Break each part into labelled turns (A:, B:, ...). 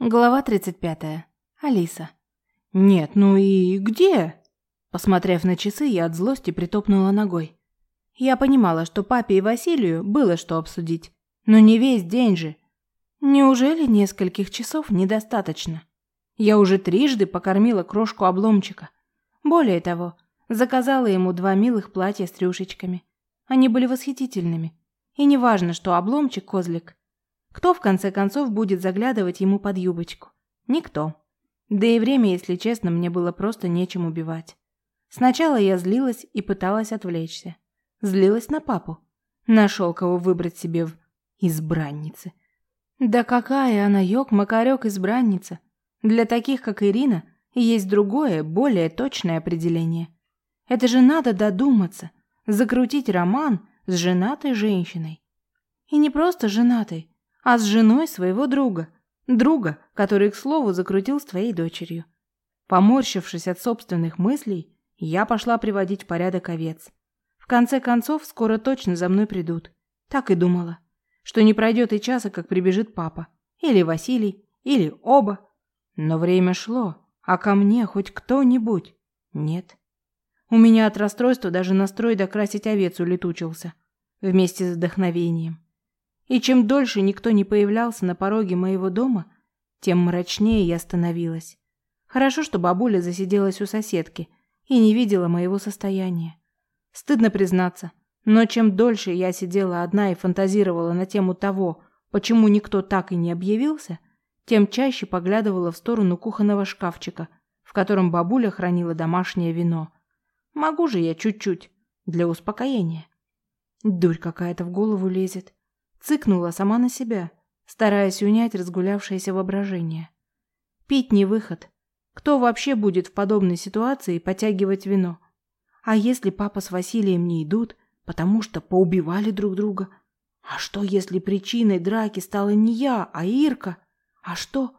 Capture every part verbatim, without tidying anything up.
A: Глава тридцать пятая. Алиса. «Нет, ну и где?» Посмотрев на часы, я от злости притопнула ногой. Я понимала, что папе и Василию было что обсудить, но не весь день же. Неужели нескольких часов недостаточно? Я уже трижды покормила крошку обломчика. Более того, заказала ему два милых платья с рюшечками. Они были восхитительными. И не важно, что обломчик козлик. Кто, в конце концов, будет заглядывать ему под юбочку? Никто. Да и время, если честно, мне было просто нечем убивать. Сначала я злилась и пыталась отвлечься. Злилась на папу. Нашел, кого выбрать себе в избраннице. Да какая она, ёк-макарёк, избранница. Для таких, как Ирина, есть другое, более точное определение. Это же надо додуматься, закрутить роман с женатой женщиной. И не просто женатой, а с женой своего друга. Друга, который, к слову, закрутил с твоей дочерью. Поморщившись от собственных мыслей, я пошла приводить в порядок овец. В конце концов, скоро точно за мной придут. Так и думала, что не пройдет и часа, как прибежит папа. Или Василий, или оба. Но время шло, а ко мне хоть кто-нибудь? Нет. У меня от расстройства даже настрой докрасить овец улетучился. Вместе с вдохновением. И чем дольше никто не появлялся на пороге моего дома, тем мрачнее я становилась. Хорошо, что бабуля засиделась у соседки и не видела моего состояния. Стыдно признаться, но чем дольше я сидела одна и фантазировала на тему того, почему никто так и не объявился, тем чаще поглядывала в сторону кухонного шкафчика, в котором бабуля хранила домашнее вино. Могу же я чуть-чуть, для успокоения. Дурь какая-то в голову лезет. Цыкнула сама на себя, стараясь унять разгулявшееся воображение. Пить не выход. Кто вообще будет в подобной ситуации потягивать вино? А если папа с Василием не идут, потому что поубивали друг друга? А что, если причиной драки стала не я, а Ирка? А что?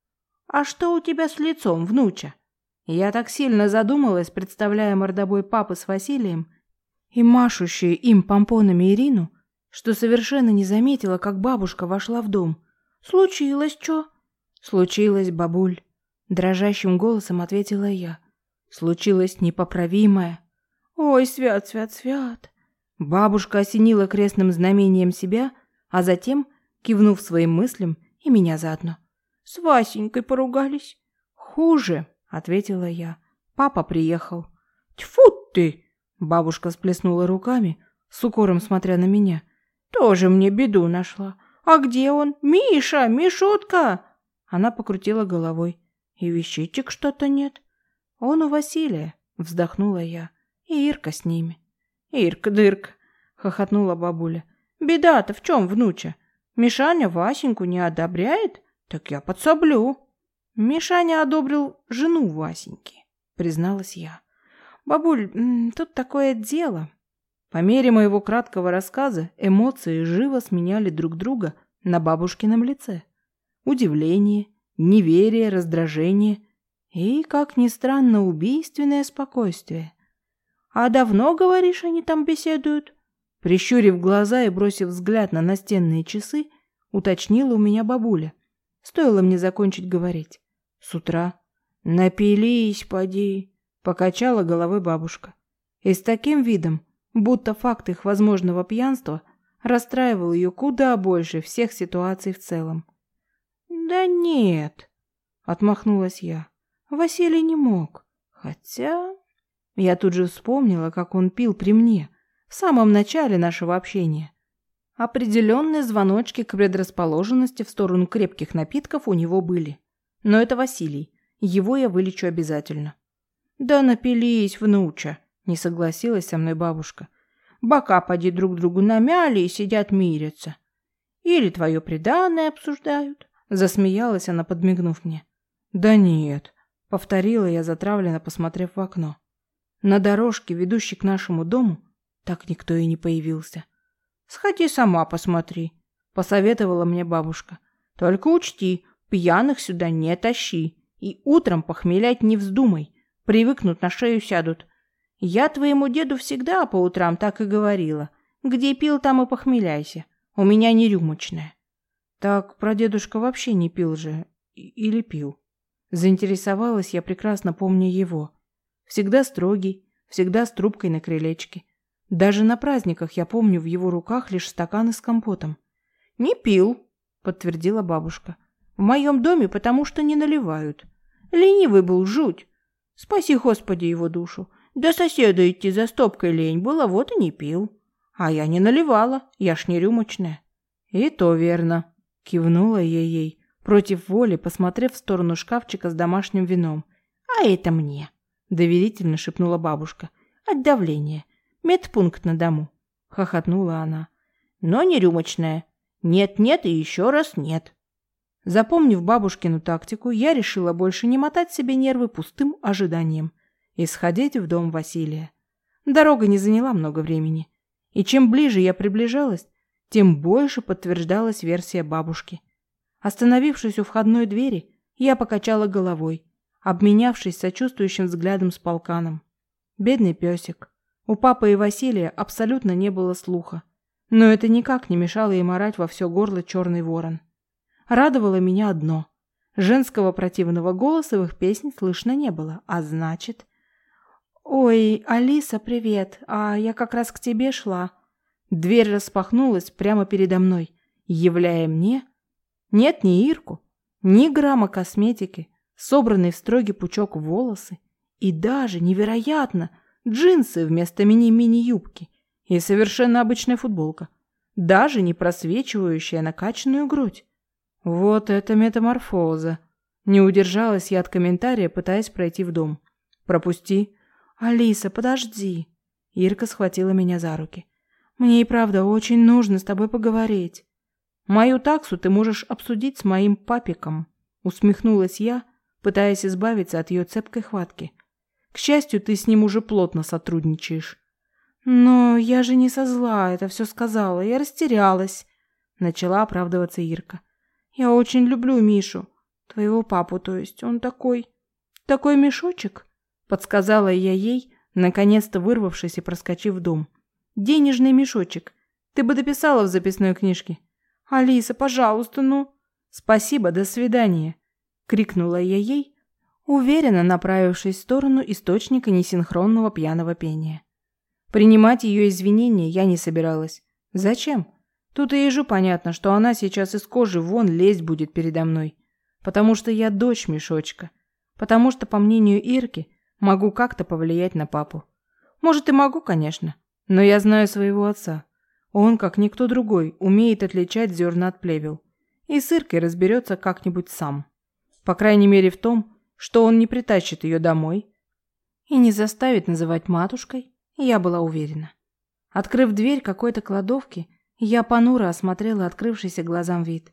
A: А что у тебя с лицом, внуча? Я так сильно задумалась, представляя мордобой папы с Василием и машущую им помпонами Ирину, что совершенно не заметила, как бабушка вошла в дом. «Случилось чё?» «Случилось, бабуль», — дрожащим голосом ответила я. «Случилось непоправимое». «Ой, свят, свят, свят». Бабушка осенила крестным знамением себя, а затем, кивнув своим мыслям, и меня заодно. «С Васенькой поругались?» «Хуже», — ответила я. «Папа приехал». «Тьфу ты!» — бабушка сплеснула руками, с укором смотря на меня. «Тоже мне беду нашла. А где он? Миша, Мишутка!» Она покрутила головой. «И вещичек что-то нет». «Он у Василия», — вздохнула я. «И Ирка с ними». «Ирка-дырка», — хохотнула бабуля. «Беда-то в чем, внуча? Мишаня Васеньку не одобряет? Так я подсоблю». «Мишаня одобрил жену Васеньки», — призналась я. «Бабуль, тут такое дело». По мере моего краткого рассказа эмоции живо сменяли друг друга на бабушкином лице. Удивление, неверие, раздражение и, как ни странно, убийственное спокойствие. «А давно, говоришь, они там беседуют?» Прищурив глаза и бросив взгляд на настенные часы, уточнила у меня бабуля. Стоило мне закончить говорить. «С утра». «Напились, поди», — покачала головой бабушка. И с таким видом, будто факт их возможного пьянства расстраивал ее куда больше всех ситуаций в целом. «Да нет», — отмахнулась я. «Василий не мог. Хотя...» Я тут же вспомнила, как он пил при мне, в самом начале нашего общения. Определенные звоночки к предрасположенности в сторону крепких напитков у него были. Но это Василий. Его я вылечу обязательно. «Да напились, внуча», — не согласилась со мной бабушка. «Бока поди друг другу намяли и сидят мирятся. Или твое преданное обсуждают», — засмеялась она, подмигнув мне. «Да нет», — повторила я, затравленно посмотрев в окно. На дорожке, ведущей к нашему дому, так никто и не появился. «Сходи сама посмотри», — посоветовала мне бабушка. «Только учти, пьяных сюда не тащи и утром похмелять не вздумай, привыкнут, на шею сядут. Я твоему деду всегда по утрам так и говорила. Где пил, там и похмеляйся. У меня не рюмочная». «Так прадедушка вообще не пил же. или пил? Заинтересовалась я, прекрасно помня его. Всегда строгий, всегда с трубкой на крылечке. Даже на праздниках я помню в его руках лишь стаканы с компотом. «Не пил», — подтвердила бабушка. «В моем доме потому что не наливают. Ленивый был жуть. Спаси, Господи, его душу. До соседа идти за стопкой лень было, вот и не пил. А я не наливала, я ж не рюмочная». «И то верно», — кивнула я ей, против воли, посмотрев в сторону шкафчика с домашним вином. «А это мне», — доверительно шепнула бабушка. «От давления. Медпункт на дому», — хохотнула она. «Но не рюмочная. Нет-нет и еще раз нет». Запомнив бабушкину тактику, я решила больше не мотать себе нервы пустым ожиданием и сходить в дом Василия. Дорога не заняла много времени, и чем ближе я приближалась, тем больше подтверждалась версия бабушки. Остановившись у входной двери, я покачала головой, обменявшись сочувствующим взглядом с полканом. Бедный песик. У папы и Василия абсолютно не было слуха, но это никак не мешало им орать во все горло черный ворон. Радовало меня одно. Женского противного голоса в их песне слышно не было, а значит... «Ой, Алиса, привет, а я как раз к тебе шла». Дверь распахнулась прямо передо мной, являя мне... Нет, ни Ирку, ни грамма косметики, собранный в строгий пучок волосы и даже, невероятно, джинсы вместо мини-мини-юбки и совершенно обычная футболка, даже не просвечивающая накачанную грудь. Вот это метаморфоза. Не удержалась я от комментария, пытаясь пройти в дом. «Пропусти». «Алиса, подожди». Ирка схватила меня за руки. «Мне и правда очень нужно с тобой поговорить». «Мою таксу ты можешь обсудить с моим папиком», усмехнулась я, пытаясь избавиться от ее цепкой хватки. «К счастью, ты с ним уже плотно сотрудничаешь». «Но я же не со зла это все сказала, я растерялась», начала оправдываться Ирка. «Я очень люблю Мишу, твоего папу, то есть, он такой... такой мешочек», подсказала я ей, наконец-то вырвавшись и проскочив в дом. «Денежный мешочек. Ты бы дописала в записной книжке». «Алиса, пожалуйста, ну...» «Спасибо, до свидания», — крикнула я ей, уверенно направившись в сторону источника несинхронного пьяного пения. Принимать ее извинения я не собиралась. Зачем? Тут и ежу понятно, что она сейчас из кожи вон лезть будет передо мной. Потому что я дочь мешочка. Потому что, по мнению Ирки, могу как-то повлиять на папу. Может, и могу, конечно, но я знаю своего отца. Он, как никто другой, умеет отличать зерна от плевел. И с Иркой разберется как-нибудь сам. По крайней мере в том, что он не притащит ее домой и не заставит называть матушкой, я была уверена. Открыв дверь какой-то кладовки, я понуро осмотрела открывшийся глазам вид.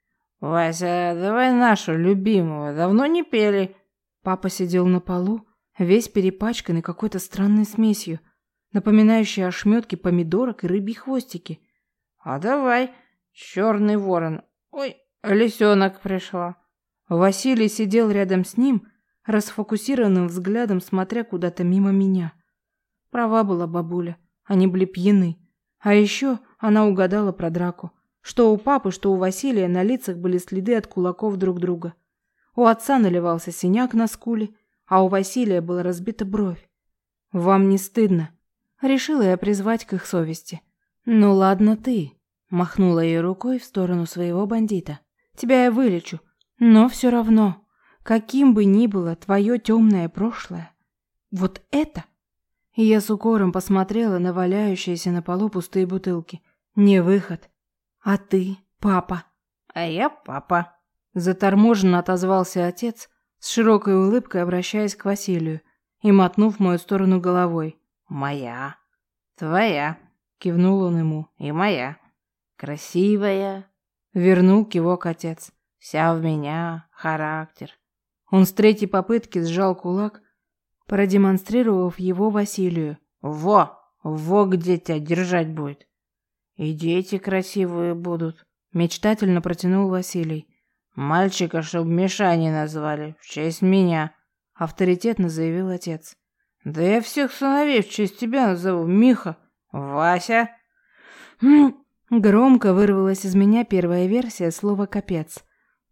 A: «Вася, давай нашу любимую, давно не пели». Папа сидел на полу, весь перепачканный какой-то странной смесью, напоминающей ошметки помидорок и рыбьи хвостики. «А давай, черный ворон. Ой, лисенок пришла». Василий сидел рядом с ним, расфокусированным взглядом смотря куда-то мимо меня. Права была бабуля, они были пьяны. А еще она угадала про драку. Что у папы, что у Василия на лицах были следы от кулаков друг друга. У отца наливался синяк на скуле, а у Василия была разбита бровь. «Вам не стыдно?» Решила я призвать к их совести. «Ну ладно ты», — махнула ей рукой в сторону своего бандита. «Тебя я вылечу, но все равно, каким бы ни было твое темное прошлое, вот это...» И я с укором посмотрела на валяющиеся на полу пустые бутылки. «Не выход. А ты, папа?» «А я папа», — заторможенно отозвался отец, с широкой улыбкой обращаясь к Василию и мотнув в мою сторону головой. «Моя. Твоя», — кивнул он ему, — «и моя. Красивая», — вернул кивок отец. «Вся в меня, характер». Он с третьей попытки сжал кулак, продемонстрировав его Василию. «Во! Во где тебя держать будет!» «И дети красивые будут», — мечтательно протянул Василий. «Мальчика, чтоб Миша не назвали, в честь меня», — авторитетно заявил отец. «Да я всех сыновей в честь тебя назову, Миха. Вася!» Громко вырвалась из меня первая версия слова «капец».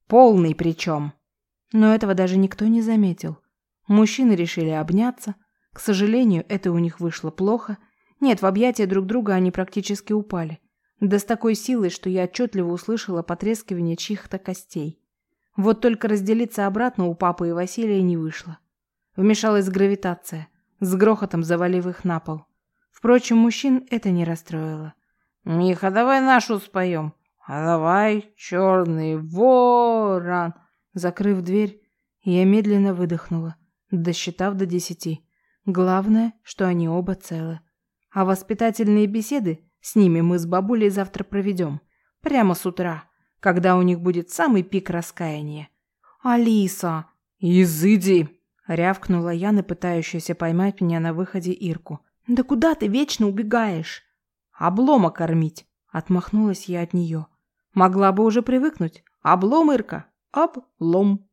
A: Полный причем. Но этого даже никто не заметил. Мужчины решили обняться. К сожалению, это у них вышло плохо. Нет, в объятия друг друга они практически упали. Да с такой силой, что я отчетливо услышала потрескивание чьих-то костей. Вот только разделиться обратно у папы и Василия не вышло. Вмешалась гравитация, с грохотом завалив их на пол. Впрочем, мужчин это не расстроило. «Миха, давай нашу споем. А давай, черный ворон». Закрыв дверь, я медленно выдохнула, досчитав до десяти. Главное, что они оба целы. А воспитательные беседы с ними мы с бабулей завтра проведем. Прямо с утра, когда у них будет самый пик раскаяния. «Алиса!» «Изыди!» — рявкнула Яна, пытающаяся поймать меня на выходе Ирку. «Да куда ты вечно убегаешь?» «Облома кормить!» — отмахнулась я от нее. «Могла бы уже привыкнуть. Облом, Ирка, облом!»